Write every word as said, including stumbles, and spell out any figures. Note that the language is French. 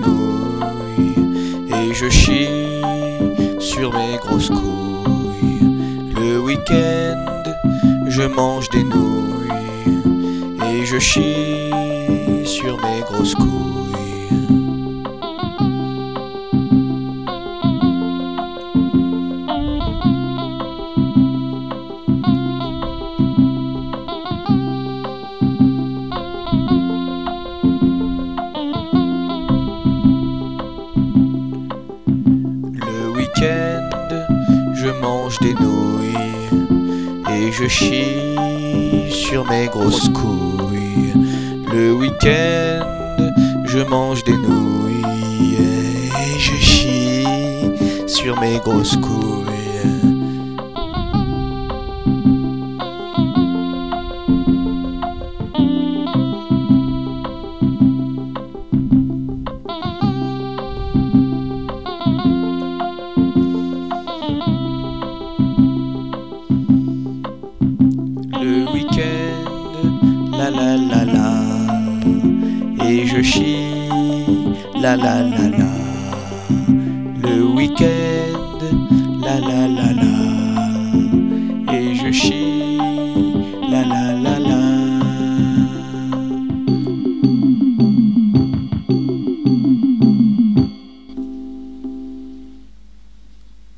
couilles et je chie sur mes grosses couilles. Le week-end, je mange des nouilles et je chie sur mes grosses couilles. Le week-end, je mange des nouilles et je chie sur mes grosses couilles. Le week-end, je mange des nouilles et je chie sur mes grosses couilles. Le week-end, la la la la, et je chie, la la la la. Le week-end, la la la la, et je chie.